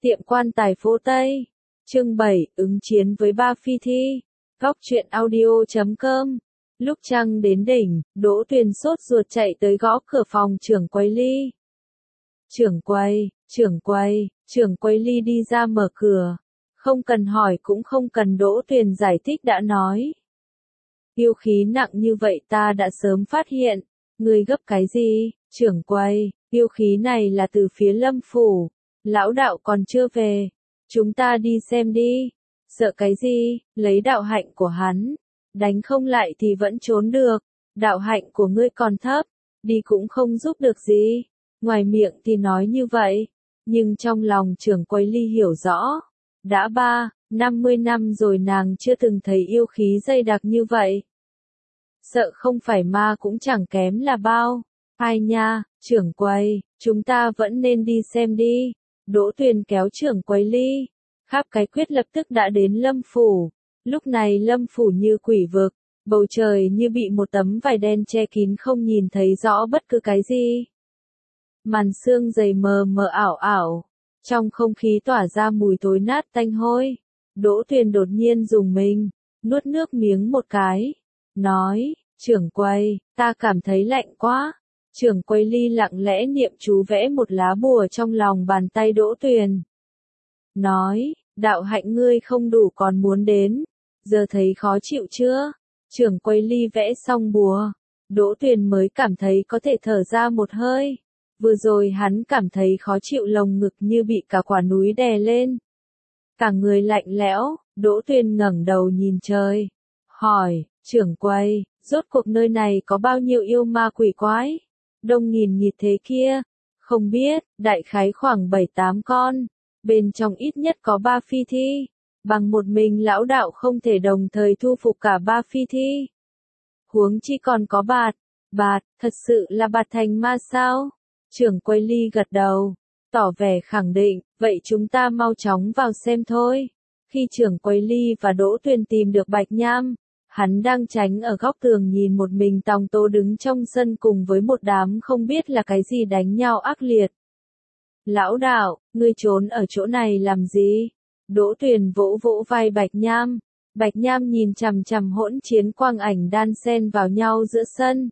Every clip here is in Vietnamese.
Tiệm quan tài phố Tây. Chương 7, ứng chiến với ba phi thi. Góc truyện audio.com. Lúc trăng đến đỉnh, Đỗ Tuyền sốt ruột chạy tới gõ cửa phòng trưởng quầy Ly. Trưởng quầy Ly đi ra mở cửa. Không cần hỏi cũng không cần Đỗ Tuyền giải thích đã nói. Yêu khí nặng như vậy ta đã sớm phát hiện. Ngươi gấp cái gì? Trưởng quầy, yêu khí này là từ phía Lâm Phủ. Lão đạo còn chưa về. Chúng ta đi xem đi. Sợ cái gì? Lấy đạo hạnh của hắn. Đánh không lại thì vẫn trốn được. Đạo hạnh của ngươi còn thấp. Đi cũng không giúp được gì. Ngoài miệng thì nói như vậy. Nhưng trong lòng trưởng quầy Ly hiểu rõ. Đã 50 năm rồi nàng chưa từng thấy yêu khí dày đặc như vậy. Sợ không phải ma cũng chẳng kém là bao. Ai nha, trưởng quầy, chúng ta vẫn nên đi xem đi. Đỗ Tuyền kéo trưởng quầy Ly. Khắp cái quyết lập tức đã đến Lâm Phủ. Lúc này Lâm Phủ như quỷ vực, bầu trời như bị một tấm vải đen che kín không nhìn thấy rõ bất cứ cái gì. Màn sương dày mờ mờ ảo ảo, trong không khí tỏa ra mùi thối nát tanh hôi. Đỗ Tuyền đột nhiên rùng mình, nuốt nước miếng một cái, nói, trưởng quầy, ta cảm thấy lạnh quá. Trưởng quầy Ly lặng lẽ niệm chú vẽ một lá bùa trong lòng bàn tay Đỗ Tuyền. Nói, đạo hạnh ngươi không đủ còn muốn đến, giờ thấy khó chịu chưa? Trưởng quầy Ly vẽ xong bùa, Đỗ Tuyền mới cảm thấy có thể thở ra một hơi. Vừa rồi hắn cảm thấy khó chịu lồng ngực như bị cả quả núi đè lên. Cả người lạnh lẽo, Đỗ Tuyền ngẩng đầu nhìn trời. Hỏi, trưởng quầy, rốt cuộc nơi này có bao nhiêu yêu ma quỷ quái? Đông nghìn nghịt thế kia. Không biết, đại khái khoảng 7-8 con. Bên trong ít nhất có 3 phi thi. Bằng một mình lão đạo không thể đồng thời thu phục cả 3 phi thi. Huống chi còn có Bạt. Bạt, thật sự là Bạt thành ma sao? Trưởng quầy Ly gật đầu, tỏ vẻ khẳng định, vậy chúng ta mau chóng vào xem thôi. Khi trưởng quầy Ly và Đỗ Tuyền tìm được Bạch Nham, hắn đang tránh ở góc tường nhìn một mình Tòng Tố đứng trong sân cùng với một đám không biết là cái gì đánh nhau ác liệt. Lão đạo, ngươi trốn ở chỗ này làm gì? Đỗ Tuyền vỗ vỗ vai Bạch Nham. Bạch Nham nhìn chằm chằm hỗn chiến quang ảnh đan xen vào nhau giữa sân.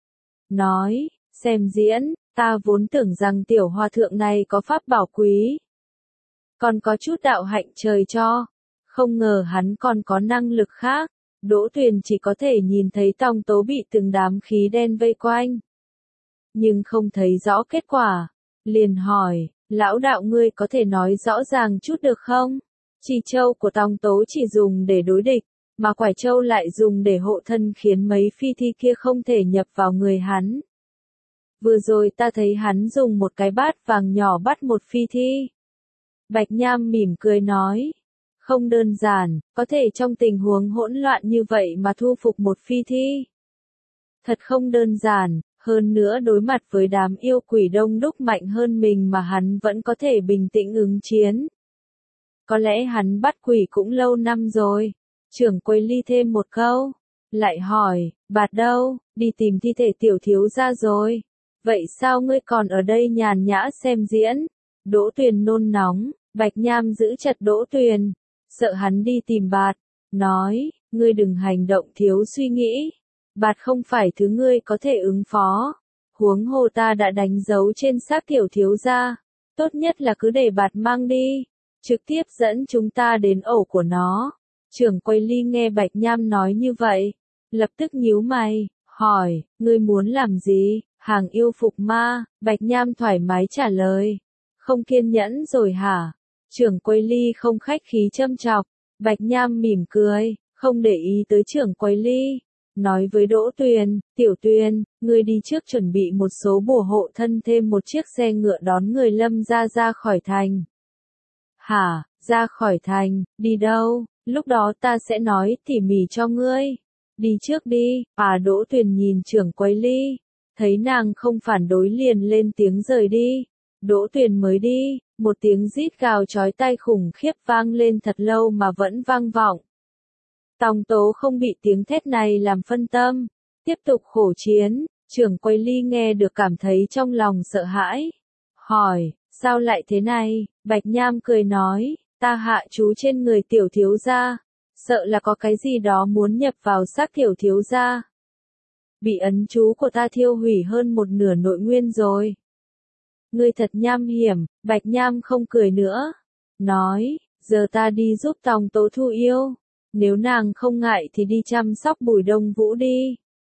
Nói, xem diễn, ta vốn tưởng rằng tiểu hòa thượng này có pháp bảo quý. Còn có chút đạo hạnh trời cho. Không ngờ hắn còn có năng lực khác. Đỗ Tuyền chỉ có thể nhìn thấy Tòng Tố bị từng đám khí đen vây quanh. Nhưng không thấy rõ kết quả. Liền hỏi, lão đạo ngươi có thể nói rõ ràng chút được không? Chỉ châu của Tòng Tố chỉ dùng để đối địch, mà quải châu lại dùng để hộ thân khiến mấy phi thi kia không thể nhập vào người hắn. Vừa rồi ta thấy hắn dùng một cái bát vàng nhỏ bắt một phi thi. Bạch Nham mỉm cười nói. Không đơn giản, có thể trong tình huống hỗn loạn như vậy mà thu phục một phi thi. Thật không đơn giản, hơn nữa đối mặt với đám yêu quỷ đông đúc mạnh hơn mình mà hắn vẫn có thể bình tĩnh ứng chiến. Có lẽ hắn bắt quỷ cũng lâu năm rồi. Trưởng quầy Ly thêm một câu. Lại hỏi, Bạt đâu, đi tìm thi thể tiểu thiếu gia rồi. Vậy sao ngươi còn ở đây nhàn nhã xem diễn? Đỗ Tuyền nôn nóng, Bạch Nham giữ chặt Đỗ Tuyền, sợ hắn đi tìm Bạt, nói, ngươi đừng hành động thiếu suy nghĩ. Bạt không phải thứ ngươi có thể ứng phó. Huống hồ ta đã đánh dấu trên xác tiểu thiếu gia, tốt nhất là cứ để Bạt mang đi, trực tiếp dẫn chúng ta đến ổ của nó. Trưởng quầy Ly nghe Bạch Nham nói như vậy, lập tức nhíu mày, hỏi, ngươi muốn làm gì? Hàng yêu phục ma, Bạch Nham thoải mái trả lời. Không kiên nhẫn rồi hả? Trưởng quầy Ly không khách khí châm chọc. Bạch Nham mỉm cười, không để ý tới trưởng quầy Ly. Nói với Đỗ Tuyền, tiểu Tuyền, ngươi đi trước chuẩn bị một số bùa hộ thân thêm một chiếc xe ngựa đón người Lâm ra khỏi thành. Hả, ra khỏi thành, đi đâu? Lúc đó ta sẽ nói tỉ mỉ cho ngươi. Đi trước đi. Đỗ Tuyền nhìn trưởng quầy Ly. Thấy nàng không phản đối liền lên tiếng rời đi. Đỗ Tuyền mới đi, một tiếng rít gào chói tai khủng khiếp vang lên thật lâu mà vẫn vang vọng. Tòng Tố không bị tiếng thét này làm phân tâm, tiếp tục khổ chiến. Trưởng quầy Ly nghe được cảm thấy trong lòng sợ hãi. Hỏi, Sao lại thế này? Bạch Nham cười nói, ta hạ chú trên người tiểu thiếu gia, sợ là có cái gì đó muốn nhập vào xác tiểu thiếu gia. Bị ấn chú của ta thiêu hủy hơn một nửa nội nguyên rồi. Ngươi thật nham hiểm, Bạch Nham không cười nữa. Nói, giờ ta đi giúp Tòng Tố thu yêu. Nếu nàng không ngại thì đi chăm sóc Bùi Đông Vũ đi.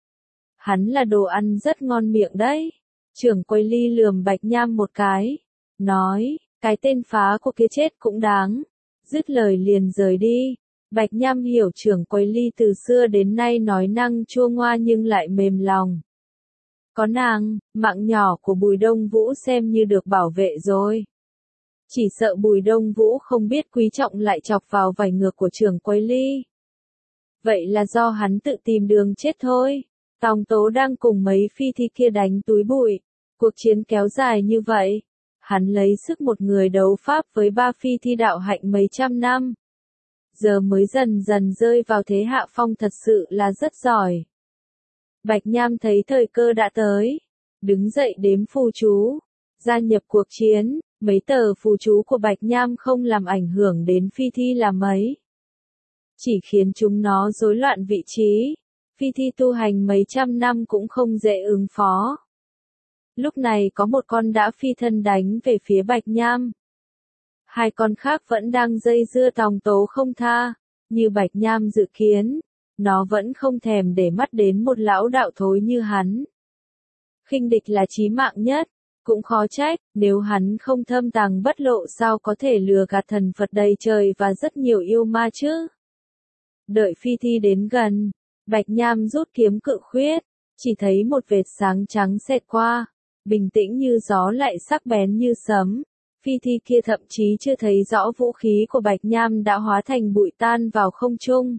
Hắn là đồ ăn rất ngon miệng đấy. Trưởng quầy Ly lườm Bạch Nham một cái. Nói, cái tên phá của kia chết cũng đáng. Dứt lời liền rời đi. Bạch Nham hiểu trưởng quầy Ly từ xưa đến nay nói năng chua ngoa nhưng lại mềm lòng. Có nàng, mạng nhỏ của Bùi Đông Vũ xem như được bảo vệ rồi. Chỉ sợ Bùi Đông Vũ không biết quý trọng lại chọc vào vảy ngược của trưởng quầy Ly. Vậy là do hắn tự tìm đường chết thôi. Tòng Tố đang cùng mấy phi thi kia đánh túi bụi. Cuộc chiến kéo dài như vậy. Hắn lấy sức một người đấu pháp với 3 phi thi đạo hạnh mấy trăm năm. Giờ mới dần dần rơi vào thế hạ phong, thật sự là rất giỏi. Bạch Nham thấy thời cơ đã tới. Đứng dậy đếm phù chú. Gia nhập cuộc chiến. Mấy tờ phù chú của Bạch Nham không làm ảnh hưởng đến phi thi là mấy. Chỉ khiến chúng nó rối loạn vị trí. Phi thi tu hành mấy trăm năm cũng không dễ ứng phó. Lúc này có một con đã phi thân đánh về phía Bạch Nham. 2 con khác vẫn đang dây dưa Tòng Tố không tha. Như Bạch Nham dự kiến, nó vẫn không thèm để mắt đến một lão đạo thối như hắn. Khinh địch là chí mạng nhất. Cũng khó trách, nếu hắn không thâm tàng bất lộ sao có thể lừa gạt thần Phật đầy trời và rất nhiều yêu ma chứ. Đợi phi thi đến gần, Bạch Nham rút kiếm cự khuyết, chỉ thấy một vệt sáng trắng xẹt qua, bình tĩnh như gió lại sắc bén như sấm. Phi thi kia thậm chí chưa thấy rõ vũ khí của Bạch Nham đã hóa thành bụi tan vào không trung.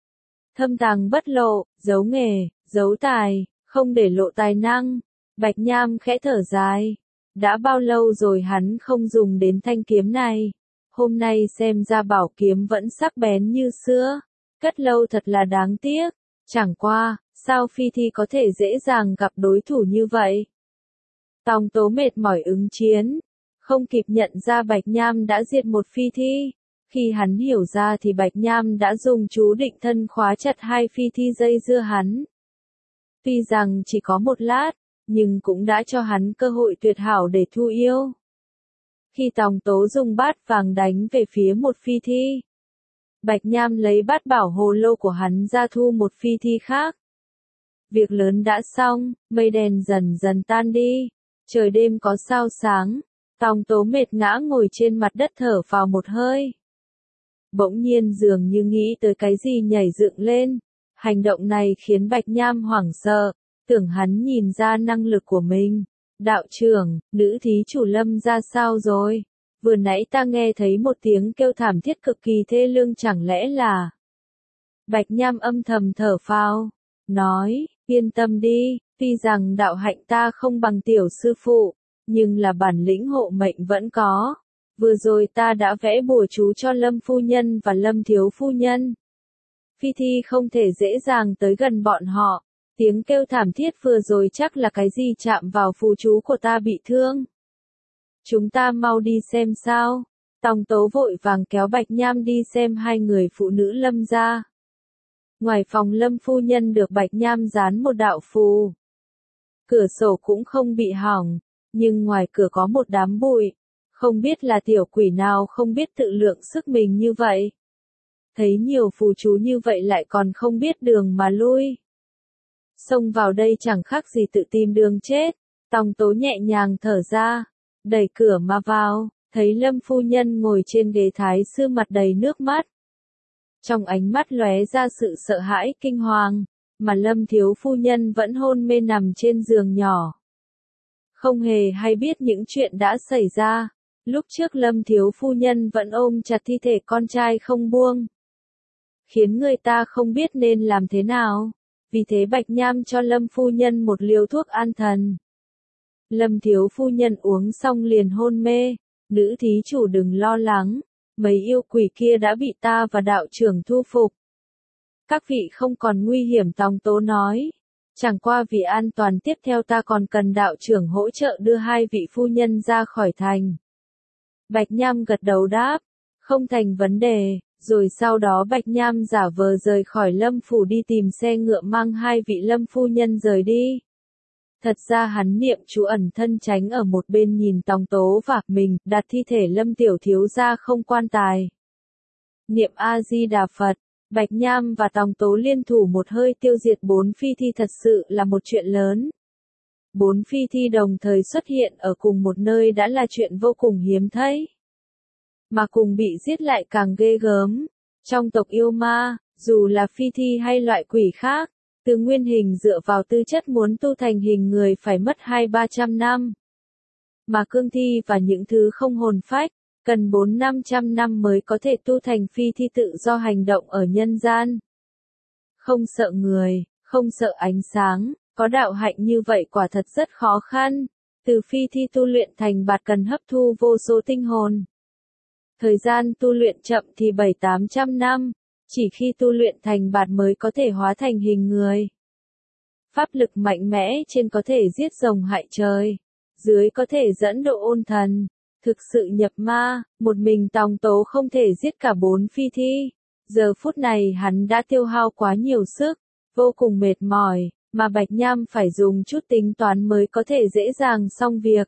Thâm tàng bất lộ, giấu nghề, giấu tài, không để lộ tài năng. Bạch Nham khẽ thở dài. Đã bao lâu rồi hắn không dùng đến thanh kiếm này. Hôm nay xem ra bảo kiếm vẫn sắc bén như xưa. Cất lâu thật là đáng tiếc. Chẳng qua, sao phi thi có thể dễ dàng gặp đối thủ như vậy? Tòng Tố mệt mỏi ứng chiến. Không kịp nhận ra Bạch Nham đã diệt một phi thi. Khi hắn hiểu ra thì Bạch Nham đã dùng chú định thân khóa chặt 2 phi thi dây dưa hắn. Tuy rằng chỉ có một lát, nhưng cũng đã cho hắn cơ hội tuyệt hảo để thu yêu. Khi Tòng Tố dùng bát vàng đánh về phía một phi thi, Bạch Nham lấy bát bảo hồ lô của hắn ra thu một phi thi khác. Việc lớn đã xong, mây đen dần dần tan đi, trời đêm có sao sáng, Tòng Tố mệt ngã ngồi trên mặt đất thở phào một hơi. Bỗng nhiên dường như nghĩ tới cái gì nhảy dựng lên, hành động này khiến Bạch Nham hoảng sợ. Tưởng hắn nhìn ra năng lực của mình. Đạo trưởng, nữ thí chủ Lâm ra sao rồi? Vừa nãy ta nghe thấy một tiếng kêu thảm thiết cực kỳ thê lương, chẳng lẽ là... Bạch Nham âm thầm thở phào. Nói, yên tâm đi, tuy rằng đạo hạnh ta không bằng tiểu sư phụ, nhưng là bản lĩnh hộ mệnh vẫn có. Vừa rồi ta đã vẽ bùa chú cho Lâm phu nhân và Lâm thiếu phu nhân. Phi thi không thể dễ dàng tới gần bọn họ. Tiếng kêu thảm thiết vừa rồi chắc là cái gì chạm vào phù chú của ta bị thương. Chúng ta mau đi xem sao. Tòng Tố vội vàng kéo Bạch Nham đi xem 2 người phụ nữ Lâm gia. Ngoài phòng Lâm phu nhân được Bạch Nham dán một đạo phù. Cửa sổ cũng không bị hỏng, nhưng ngoài cửa có một đám bụi. Không biết là tiểu quỷ nào không biết tự lượng sức mình như vậy. Thấy nhiều phù chú như vậy lại còn không biết đường mà lui. Xông vào đây chẳng khác gì tự tìm đường chết. Tòng Tố nhẹ nhàng thở ra, đẩy cửa mà vào, thấy Lâm phu nhân ngồi trên ghế thái sư mặt đầy nước mắt. Trong ánh mắt lóe ra sự sợ hãi kinh hoàng, mà Lâm thiếu phu nhân vẫn hôn mê nằm trên giường nhỏ. Không hề hay biết những chuyện đã xảy ra, lúc trước Lâm thiếu phu nhân vẫn ôm chặt thi thể con trai không buông. Khiến người ta không biết nên làm thế nào. Vì thế Bạch Nham cho Lâm phu nhân một liều thuốc an thần. Lâm thiếu phu nhân uống xong liền hôn mê. Nữ thí chủ đừng lo lắng, mấy yêu quỷ kia đã bị ta và đạo trưởng thu phục. Các vị không còn nguy hiểm, Tòng Tố nói. Chẳng qua vì an toàn tiếp theo ta còn cần đạo trưởng hỗ trợ đưa 2 vị phu nhân ra khỏi thành. Bạch Nham gật đầu đáp, không thành vấn đề, rồi sau đó Bạch Nham giả vờ rời khỏi Lâm phủ đi tìm xe ngựa mang hai vị Lâm phu nhân rời đi. Thật ra hắn niệm chú ẩn thân tránh ở một bên nhìn Tòng Tố và mình, đặt thi thể Lâm tiểu thiếu gia không quan tài. Niệm A-di-đà Phật, Bạch Nham và Tòng Tố liên thủ một hơi tiêu diệt 4 phi thi thật sự là một chuyện lớn. 4 phi thi đồng thời xuất hiện ở cùng một nơi đã là chuyện vô cùng hiếm thấy. Mà cùng bị giết lại càng ghê gớm. Trong tộc yêu ma, dù là phi thi hay loại quỷ khác, từ nguyên hình dựa vào tư chất muốn tu thành hình người phải mất 200-300 năm. Mà cương thi và những thứ không hồn phách, cần 400-500 năm mới có thể tu thành phi thi tự do hành động ở nhân gian. Không sợ người, không sợ ánh sáng, có đạo hạnh như vậy quả thật rất khó khăn. Từ phi thi tu luyện thành bạt cần hấp thu vô số tinh hồn. Thời gian tu luyện chậm thì 700-800 năm, chỉ khi tu luyện thành bạt mới có thể hóa thành hình người. Pháp lực mạnh mẽ trên có thể giết rồng hại trời, dưới có thể dẫn độ ôn thần. Thực sự nhập ma, một mình Tòng Tố không thể giết cả 4 phi thi. Giờ phút này hắn đã tiêu hao quá nhiều sức, vô cùng mệt mỏi, mà Bạch Nham phải dùng chút tính toán mới có thể dễ dàng xong việc.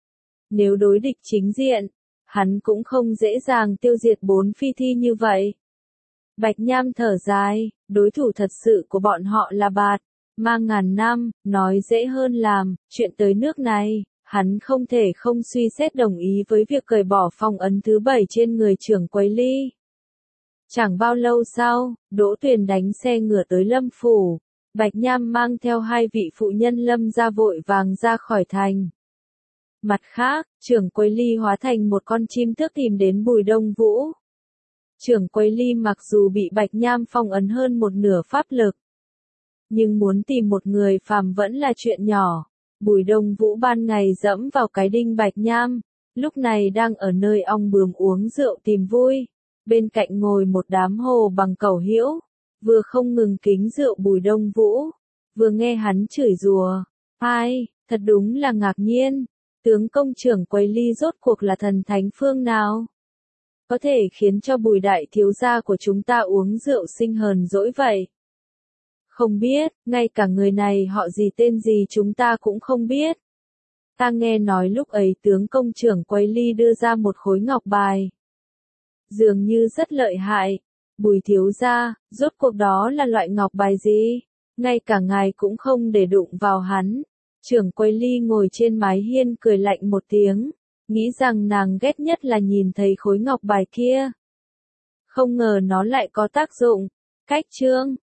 Nếu đối địch chính diện, hắn cũng không dễ dàng tiêu diệt 4 phi thi như vậy. Bạch Nham thở dài, đối thủ thật sự của bọn họ là bạt, ma ngàn năm, nói dễ hơn làm, chuyện tới nước này, hắn không thể không suy xét đồng ý với việc cởi bỏ phong ấn thứ 7 trên người trưởng quầy Ly. Chẳng bao lâu sau, Đỗ Tuyền đánh xe ngựa tới Lâm phủ, Bạch Nham mang theo hai vị phụ nhân Lâm ra vội vàng ra khỏi thành. Mặt khác, trưởng quầy Ly hóa thành một con chim tước tìm đến Bùi Đông Vũ. Trưởng quầy Ly mặc dù bị Bạch Nham phong ấn hơn một nửa pháp lực, nhưng muốn tìm một người phàm vẫn là chuyện nhỏ. Bùi Đông Vũ ban ngày dẫm vào cái đinh Bạch Nham, lúc này đang ở nơi ong bướm uống rượu tìm vui. Bên cạnh ngồi một đám hồ bằng cẩu hĩu, vừa không ngừng kính rượu Bùi Đông Vũ, vừa nghe hắn chửi rủa. Ai, thật đúng là ngạc nhiên, tướng công trưởng quầy Ly rốt cuộc là thần thánh phương nào? Có thể khiến cho Bùi đại thiếu gia của chúng ta uống rượu sinh hờn dỗi vậy? Không biết, ngay cả người này họ gì tên gì chúng ta cũng không biết. Ta nghe nói lúc ấy tướng công trưởng quầy Ly đưa ra một khối ngọc bài. Dường như rất lợi hại. Bùi thiếu gia, rốt cuộc đó là loại ngọc bài gì? Ngay cả ngài cũng không để đụng vào hắn. Trưởng quầy Ly ngồi trên mái hiên cười lạnh một tiếng, nghĩ rằng nàng ghét nhất là nhìn thấy khối ngọc bài kia. Không ngờ nó lại có tác dụng. Cách chương